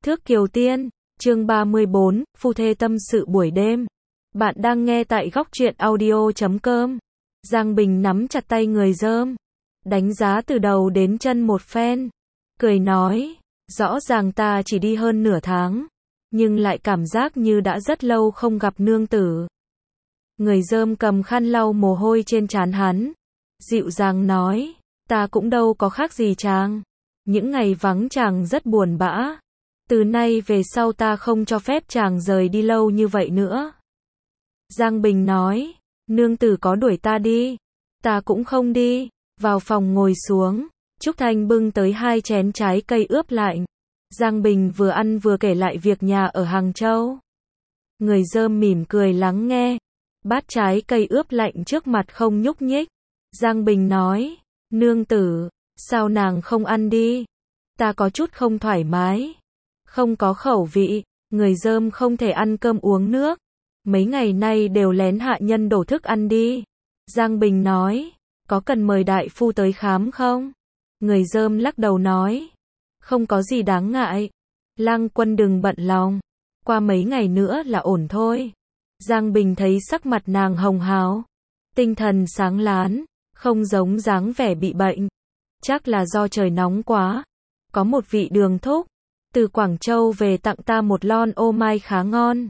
Thước Kiều Tiên, chương 34, phu thê tâm sự buổi đêm. Bạn đang nghe tại góc truyện audio.com. Giang Bình nắm chặt tay người dơm, đánh giá từ đầu đến chân một phen, cười nói, rõ ràng ta chỉ đi hơn nửa tháng, nhưng lại cảm giác như đã rất lâu không gặp nương tử. Người dơm cầm khăn lau mồ hôi trên trán hắn, dịu dàng nói, ta cũng đâu có khác gì chàng. Những ngày vắng chàng rất buồn bã. Từ nay về sau ta không cho phép chàng rời đi lâu như vậy nữa. Giang Bình nói, nương tử có đuổi ta đi, ta cũng không đi. Vào phòng ngồi xuống, Trúc Thanh bưng tới 2 chén trái cây ướp lạnh. Giang Bình vừa ăn vừa kể lại việc nhà ở Hàng Châu. Người dơm mỉm cười lắng nghe. Bát trái cây ướp lạnh trước mặt không nhúc nhích. Giang Bình nói, nương tử, sao nàng không ăn đi? Ta có chút không thoải mái. Không có khẩu vị, người dơm không thể ăn cơm uống nước. Mấy ngày nay đều lén hạ nhân đổ thức ăn đi. Giang Bình nói, có cần mời đại phu tới khám không? Người dơm lắc đầu nói, không có gì đáng ngại. Lang Quân đừng bận lòng, qua mấy ngày nữa là ổn thôi. Giang Bình thấy sắc mặt nàng hồng hào, tinh thần sáng láng, không giống dáng vẻ bị bệnh. Chắc là do trời nóng quá. Có một vị đường thúc từ Quảng Châu về tặng ta một lon ô mai khá ngon.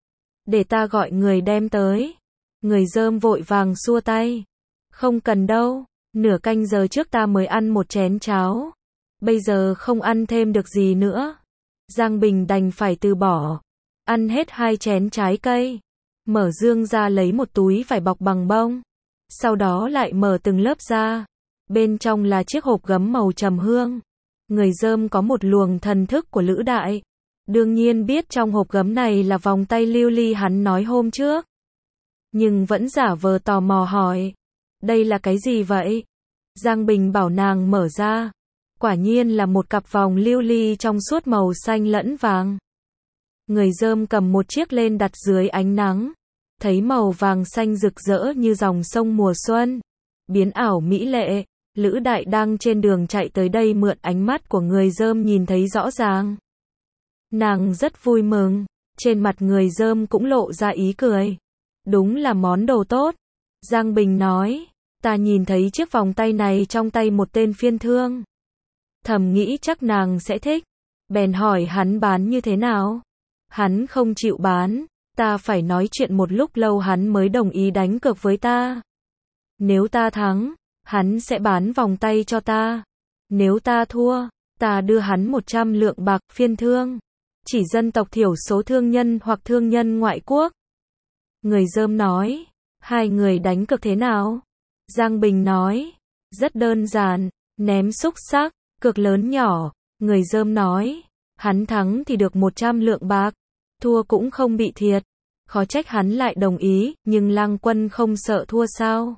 Để ta gọi người đem tới. Người dơm vội vàng xua tay. Không cần đâu, nửa canh giờ trước ta mới ăn một chén cháo. Bây giờ không ăn thêm được gì nữa. Giang Bình đành phải từ bỏ. Ăn hết 2 chén trái cây. Mở dương ra lấy một túi vải bọc bằng bông. Sau đó lại mở từng lớp ra. Bên trong là chiếc hộp gấm màu trầm hương. Người dơm có một luồng thần thức của Lữ Đại. Đương nhiên biết trong hộp gấm này là vòng tay lưu ly hắn nói hôm trước. Nhưng vẫn giả vờ tò mò hỏi. Đây là cái gì vậy? Giang Bình bảo nàng mở ra. Quả nhiên là một cặp vòng lưu ly trong suốt màu xanh lẫn vàng. Người dơm cầm một chiếc lên đặt dưới ánh nắng. Thấy màu vàng xanh rực rỡ như dòng sông mùa xuân. Biến ảo mỹ lệ. Lữ Đại đang trên đường chạy tới đây mượn ánh mắt của người dơm nhìn thấy rõ ràng. Nàng rất vui mừng, trên mặt người dơm cũng lộ ra ý cười. Đúng là món đồ tốt. Giang Bình nói, ta nhìn thấy chiếc vòng tay này trong tay một tên phiên thương. Thầm nghĩ chắc nàng sẽ thích. Bèn hỏi hắn bán như thế nào. Hắn không chịu bán, ta phải nói chuyện một lúc lâu hắn mới đồng ý đánh cược với ta. Nếu ta thắng, hắn sẽ bán vòng tay cho ta. Nếu ta thua, ta đưa hắn 100 lượng bạc. Phiên thương chỉ dân tộc thiểu số thương nhân hoặc thương nhân ngoại quốc. Người dơm nói, 2 người đánh cược thế nào? Giang Bình nói, rất đơn giản, ném xúc xắc, cược lớn nhỏ. Người dơm nói, hắn thắng thì được 100 lượng bạc, thua cũng không bị thiệt. Khó trách hắn lại đồng ý, nhưng Lang Quân không sợ thua sao?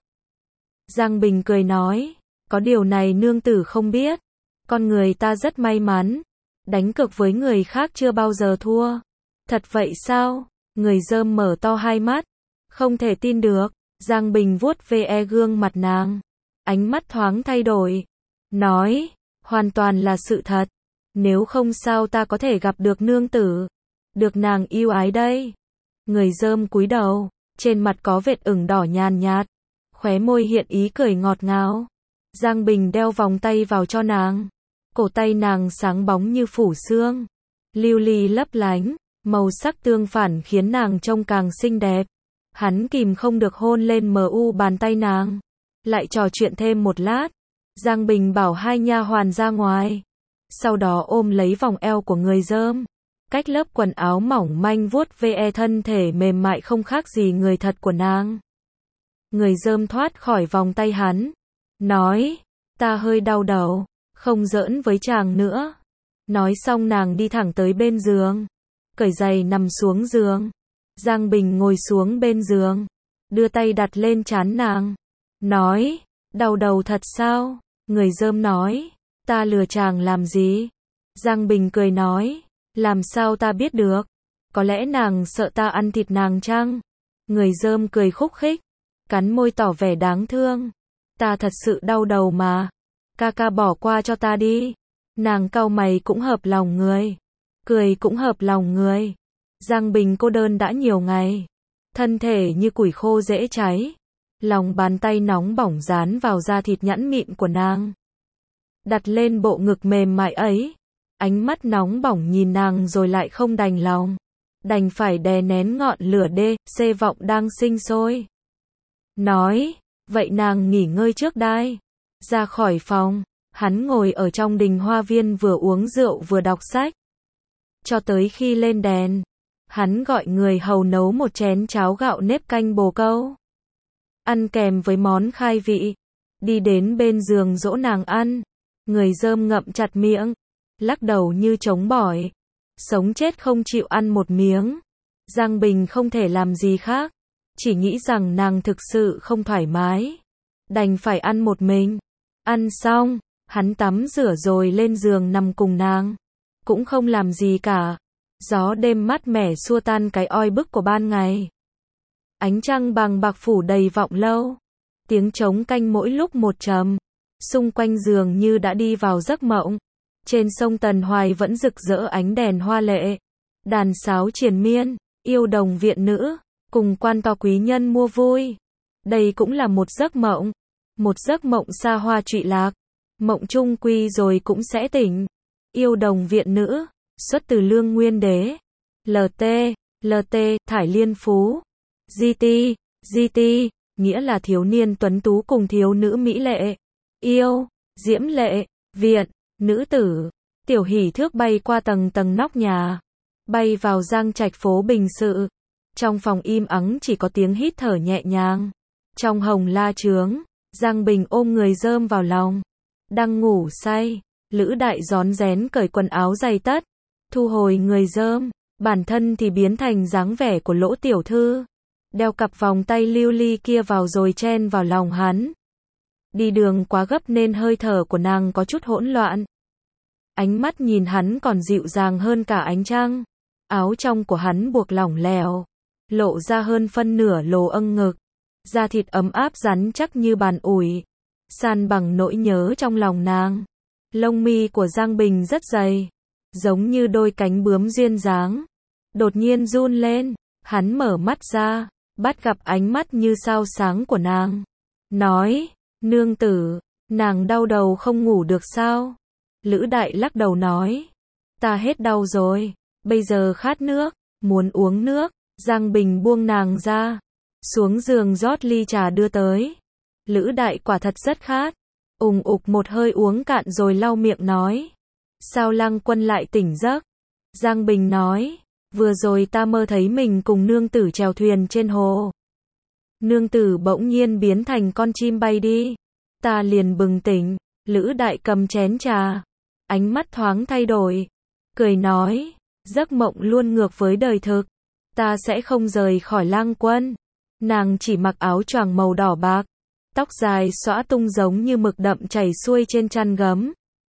Giang Bình cười nói, có điều này nương tử không biết. Con người ta rất may mắn, đánh cược với người khác chưa bao giờ thua. Thật vậy sao? Người dơm mở to 2 mắt, không thể tin được. Giang Bình vuốt ve gương mặt nàng, ánh mắt thoáng thay đổi, nói, hoàn toàn là sự thật. Nếu không sao ta có thể gặp được nương tử, được nàng yêu ái đây. Người dơm cúi đầu, trên mặt có vệt ửng đỏ nhàn nhạt, khóe môi hiện ý cười ngọt ngào. Giang Bình đeo vòng tay vào cho nàng. Cổ tay nàng sáng bóng như phủ sương, lưu ly lấp lánh, màu sắc tương phản khiến nàng trông càng xinh đẹp. Hắn kìm không được hôn lên bàn tay nàng. Lại trò chuyện thêm một lát. Giang Bình bảo 2 nha hoàn ra ngoài. Sau đó ôm lấy vòng eo của người dơm. Cách lớp quần áo mỏng manh vuốt ve thân thể mềm mại không khác gì người thật của nàng. Người dơm thoát khỏi vòng tay hắn. Nói, ta hơi đau đầu, không giỡn với chàng nữa. Nói xong nàng đi thẳng tới bên giường. Cởi giày nằm xuống giường. Giang Bình ngồi xuống bên giường. Đưa tay đặt lên trán nàng. Nói, đau đầu thật sao? Người dơm nói, ta lừa chàng làm gì? Giang Bình cười nói, làm sao ta biết được? Có lẽ nàng sợ ta ăn thịt nàng chăng? Người dơm cười khúc khích, cắn môi tỏ vẻ đáng thương. Ta thật sự đau đầu mà. Ca ca bỏ qua cho ta đi. Nàng cau mày cũng hợp lòng người. cười cũng hợp lòng người. Giang Bình cô đơn đã nhiều ngày, thân thể như củi khô dễ cháy, lòng bàn tay nóng bỏng dán vào da thịt nhẵn mịn của nàng, đặt lên bộ ngực mềm mại ấy, ánh mắt nóng bỏng nhìn nàng rồi lại không đành lòng, đành phải đè nén ngọn lửa xê vọng đang sinh sôi. Nói, vậy nàng nghỉ ngơi trước đây. Ra khỏi phòng, hắn ngồi ở trong đình hoa viên vừa uống rượu vừa đọc sách. Cho tới khi lên đèn, hắn gọi người hầu nấu một chén cháo gạo nếp canh bồ câu, ăn kèm với món khai vị, đi đến bên giường dỗ nàng ăn. Người dơm ngậm chặt miệng, lắc đầu như trống bỏi, sống chết không chịu ăn một miếng. Giang Bình không thể làm gì khác, chỉ nghĩ rằng nàng thực sự không thoải mái, đành phải ăn một mình. Ăn xong, hắn tắm rửa rồi lên giường nằm cùng nàng, cũng không làm gì cả. Gió đêm mát mẻ xua tan cái oi bức của ban ngày. Ánh trăng bằng bạc phủ đầy vọng lâu, tiếng trống canh mỗi lúc một trầm. Xung quanh giường như đã đi vào giấc mộng. Trên sông Tần Hoài vẫn rực rỡ ánh đèn hoa lệ, đàn sáo triền miên, yêu đồng viện nữ, cùng quan to quý nhân mua vui. Đây cũng là một giấc mộng xa hoa trụy lạc. Mộng chung quy rồi cũng sẽ tỉnh. Yêu đồng viện nữ, xuất từ Lương Nguyên Đế. LT, Thải Liên Phú. GT, nghĩa là thiếu niên tuấn tú cùng thiếu nữ mỹ lệ. Yêu, diễm lệ, viện, nữ tử. Tiểu hỷ thước bay qua tầng tầng nóc nhà, bay vào giang trạch phố Bình Sự. Trong phòng im ắng chỉ có tiếng hít thở nhẹ nhàng. Trong hồng la trướng, Giang Bình ôm người dơm vào lòng, đang ngủ say. Lữ Đại rón rén cởi quần áo giày tất, thu hồi người dơm, bản thân thì biến thành dáng vẻ của Lỗ tiểu thư, đeo cặp vòng tay lưu ly kia vào rồi chen vào lòng hắn. Đi đường quá gấp nên hơi thở của nàng có chút hỗn loạn. Ánh mắt nhìn hắn còn dịu dàng hơn cả ánh trăng. Áo trong của hắn buộc lỏng lẻo, lộ ra hơn phân nửa lồ âng ngực. Da thịt ấm áp rắn chắc như bàn ủi, san bằng nỗi nhớ trong lòng nàng. Lông mi của Giang Bình rất dày, giống như đôi cánh bướm duyên dáng. Đột nhiên run lên, hắn mở mắt ra, bắt gặp ánh mắt như sao sáng của nàng. Nói, nương tử, nàng đau đầu không ngủ được sao? Lữ Đại lắc đầu nói, ta hết đau rồi, bây giờ khát nước, muốn uống nước. Giang Bình buông nàng ra, xuống giường rót ly trà đưa tới. Lữ Đại quả thật rất khát, ùng ục một hơi uống cạn rồi lau miệng nói, sao Lăng Quân lại tỉnh giấc? Giang Bình nói, vừa rồi ta mơ thấy mình cùng nương tử chèo thuyền trên hồ. Nương tử bỗng nhiên biến thành con chim bay đi, ta liền bừng tỉnh. Lữ Đại cầm chén trà, ánh mắt thoáng thay đổi, cười nói, giấc mộng luôn ngược với đời thực, ta sẽ không rời khỏi Lăng Quân. Nàng chỉ mặc áo choàng màu đỏ bạc, tóc dài xõa tung giống như mực đậm chảy xuôi trên chăn gấm.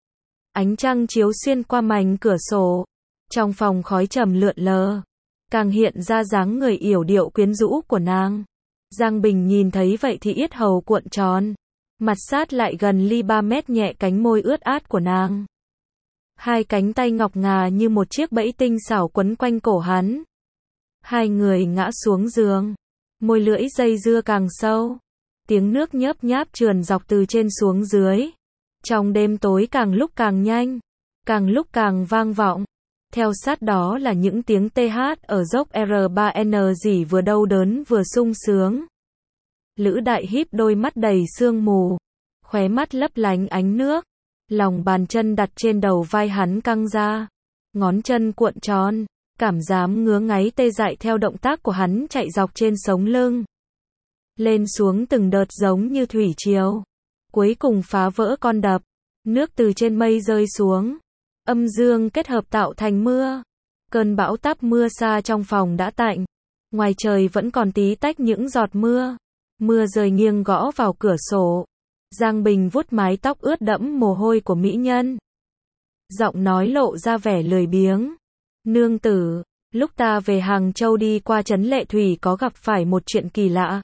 Ánh trăng chiếu xuyên qua mảnh cửa sổ, trong phòng khói trầm lượn lờ, càng hiện ra dáng người yểu điệu quyến rũ của nàng. Giang Bình nhìn thấy vậy thì yết hầu cuộn tròn, mặt sát lại gần ly 3 mét nhẹ cánh môi ướt át của nàng. Hai cánh tay ngọc ngà như một chiếc bẫy tinh xảo quấn quanh cổ hắn. Hai người ngã xuống giường, môi lưỡi dây dưa càng sâu, tiếng nước nhớp nháp trườn dọc từ trên xuống dưới. Trong đêm tối càng lúc càng nhanh, càng lúc càng vang vọng. Theo sát đó là những tiếng TH ở dốc R3N dỉ vừa đau đớn vừa sung sướng. Lữ Đại híp đôi mắt đầy sương mù, khóe mắt lấp lánh ánh nước. Lòng bàn chân đặt trên đầu vai hắn căng ra, ngón chân cuộn tròn, cảm giác ngứa ngáy tê dại theo động tác của hắn chạy dọc trên sống lưng. Lên xuống từng đợt giống như thủy triều, cuối cùng phá vỡ con đập, nước từ trên mây rơi xuống. Âm dương kết hợp tạo thành mưa. Cơn bão táp mưa xa trong phòng đã tạnh, ngoài trời vẫn còn tí tách những giọt mưa. Mưa rơi nghiêng gõ vào cửa sổ. Giang Bình vuốt mái tóc ướt đẫm mồ hôi của mỹ nhân, giọng nói lộ ra vẻ lười biếng. Nương tử, lúc ta về Hàng Châu đi qua trấn Lệ Thủy có gặp phải một chuyện kỳ lạ.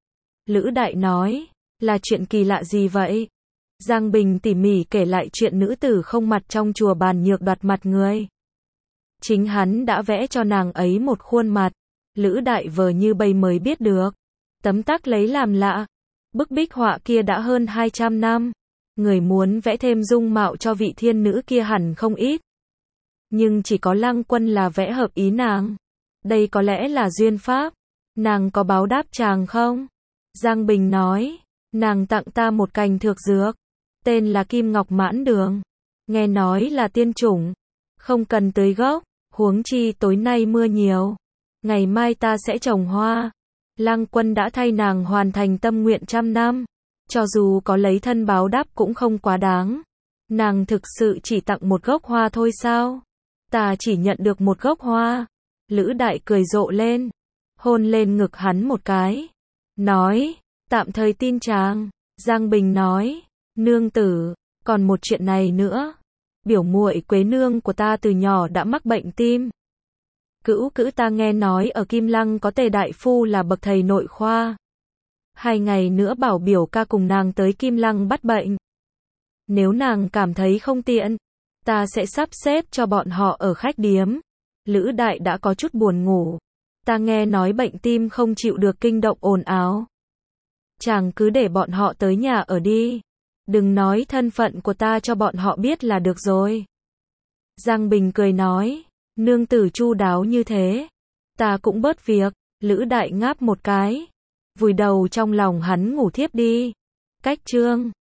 Lữ Đại nói, là chuyện kỳ lạ gì vậy? Giang Bình tỉ mỉ kể lại chuyện nữ tử không mặt trong chùa Bàn Nhược đoạt mặt người. Chính hắn đã vẽ cho nàng ấy một khuôn mặt. Lữ Đại vờ như bây mới biết được. Tấm tắc lấy làm lạ. Bức bích họa kia đã hơn 200 năm. Người muốn vẽ thêm dung mạo cho vị thiên nữ kia hẳn không ít. Nhưng chỉ có Lăng Quân là vẽ hợp ý nàng. Đây có lẽ là duyên pháp. Nàng có báo đáp chàng không? Giang Bình nói, nàng tặng ta một cành thược dược. Tên là Kim Ngọc Mãn Đường. Nghe nói là tiên chủng. Không cần tưới gốc. Huống chi tối nay mưa nhiều. Ngày mai ta sẽ trồng hoa. Lăng Quân đã thay nàng hoàn thành tâm nguyện 100 năm. Cho dù có lấy thân báo đáp cũng không quá đáng. Nàng thực sự chỉ tặng một gốc hoa thôi sao? Ta chỉ nhận được một gốc hoa. Lữ Đại cười rộ lên. Hôn lên ngực hắn một cái. Nói, tạm thời tin chàng. Giang Bình nói, nương tử, còn một chuyện này nữa. Biểu muội Quế nương của ta từ nhỏ đã mắc bệnh tim. Cữu cữu ta nghe nói ở Kim Lăng có Tề đại phu là bậc thầy nội khoa. 2 ngày nữa bảo biểu ca cùng nàng tới Kim Lăng bắt bệnh. Nếu nàng cảm thấy không tiện, ta sẽ sắp xếp cho bọn họ ở khách điếm. Lữ Đại đã có chút buồn ngủ. Ta nghe nói bệnh tim không chịu được kinh động ồn ào. Chàng cứ để bọn họ tới nhà ở đi. Đừng nói thân phận của ta cho bọn họ biết là được rồi. Giang Bình cười nói, nương tử chu đáo như thế. Ta cũng bớt việc. Lữ Đại ngáp một cái. Vùi đầu trong lòng hắn ngủ thiếp đi. Cách chương